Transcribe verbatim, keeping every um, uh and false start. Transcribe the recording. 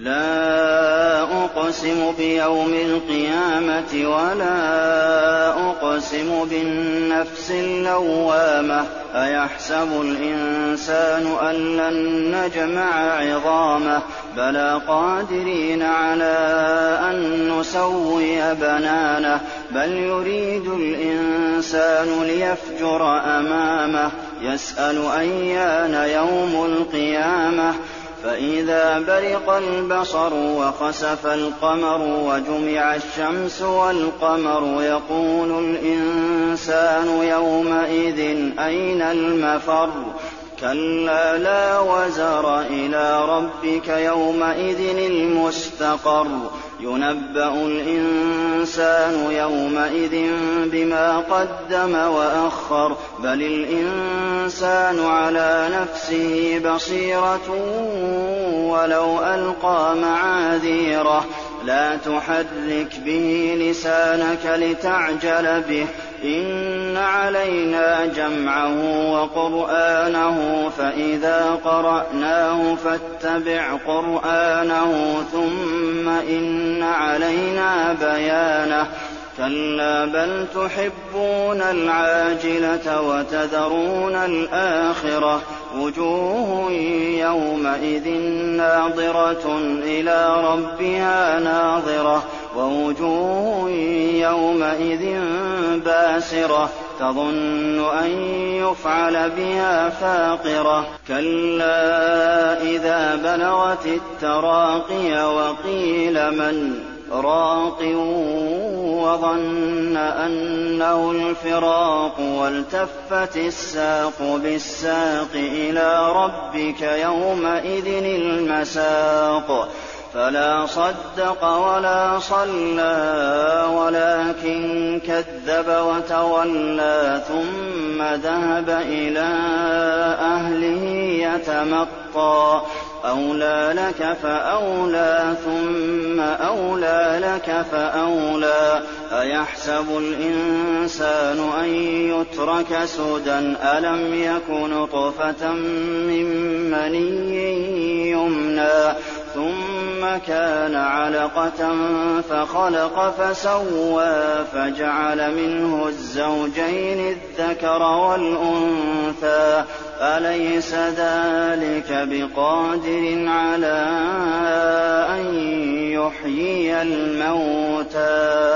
لَا أُقْسِمُ بِيَوْمِ الْقِيَامَةِ وَلَا أُقْسِمُ بِالنَّفْسِ اللَّوَّامَةِ أَيَحْسَبُ الْإِنسَانُ أَن لَّن نَّجْمَعَ عِظَامَهُ بَلَىٰ قَادِرِينَ عَلَىٰ أَن نُّسَوِّيَ بَنَانَهُ بَلْ يُرِيدُ الْإِنسَانُ لِيَفْجُرَ أَمَامَهُ يَسْأَلُ أَيَّانَ يَوْمُ الْقِيَامَةِ فَإِذَا بَرِقَ الْبَصَرُ وَخَسَفَ الْقَمَرُ وَجُمِعَ الشَّمْسُ وَالْقَمَرُ يَقُولُ الْإِنسَانُ يَوْمَئِذٍ أَيْنَ الْمَفَرُّ كَلَّا لَا وَزَرَ إِلَىٰ رَبِّكَ يَوْمَئِذٍ الْمُسْتَقَرُّ يُنَبَّأُ الْإِنسَانُ يَوْمَئِذٍ بِمَا قَدَّمَ وَأَخَّرَ بَلِ الْإِنسَانُ عَلَىٰ نَفْسِهِ بَصِيرَةٌ وَلَوْ أَلْقَىٰ مَعَاذِيرَهُ لَا تُحَرِّكْ بِهِ لِسَانَكَ لِتَعْجَلَ بِهِ إِنَّ عَلَيْنَا جَمْعَهُ وَقُرْآنَهُ فَإِذَا قَرَأْنَاهُ فَاتَّبِعْ قُرْآنَهُ ثُمَّ إِنَّ عَلَيْنَا بَيَانَهُ كَلَّا بَلْ تُحِبُّونَ الْعَاجِلَةَ وَتَذَرُونَ الْآخِرَةَ وُجُوهٌ يَوْمَئِذٍ نَّاضِرَةٌ إِلَىٰ رَبِّهَا نَاظِرَةٌ وَوُجُوهٌ يَوْمَئِذٍ بَاسِرَةٌ تَظُنُّ أَن يُفْعَلَ بِهَا فَاقِرَةٌ كَلَّا إِذَا بَلَغَتِ التَّرَاقِيَ وَقِيلَ مَنْ رَاقٍ وَظَنَّ أَنَّهُ الْفِرَاقُ وَالْتَفَّتِ السَّاقُ بِالسَّاقِ إِلَىٰ رَبِّكَ يَوْمَئِذٍ الْمَسَاقُ فَلَا صَدَّقَ وَلَا صَلَّىٰ وَلَٰكِن كَذَّبَ وَتَوَلَّىٰ ثُمَّ ذَهَبَ إِلَىٰ أَهْلِهِ يَتَمَطَّىٰ أَوْلَىٰ لَكَ فَأَوْلَىٰ ثُمَّ أَوْلَىٰ لَكَ فَأَوْلَىٰ أَيَحْسَبُ الْإِنسَانُ أَن يُتْرَكَ سُدًى أَلَمْ يَكُ نُطْفَةً مِّن مَّنِيٍّ يُمْنَىٰ ثُمَّ كَانَ عَلَقَةً فَخَلَقَ فَسَوَّىٰ فَجَعَلَ مِنْهُ الزَّوْجَيْنِ الذَّكَرَ وَالْأُنثَىٰ أَلَيْسَ ذَٰلِكَ بِقَادِرٍ عَلَىٰ أَن يُحْيِيَ الْمَوْتَىٰ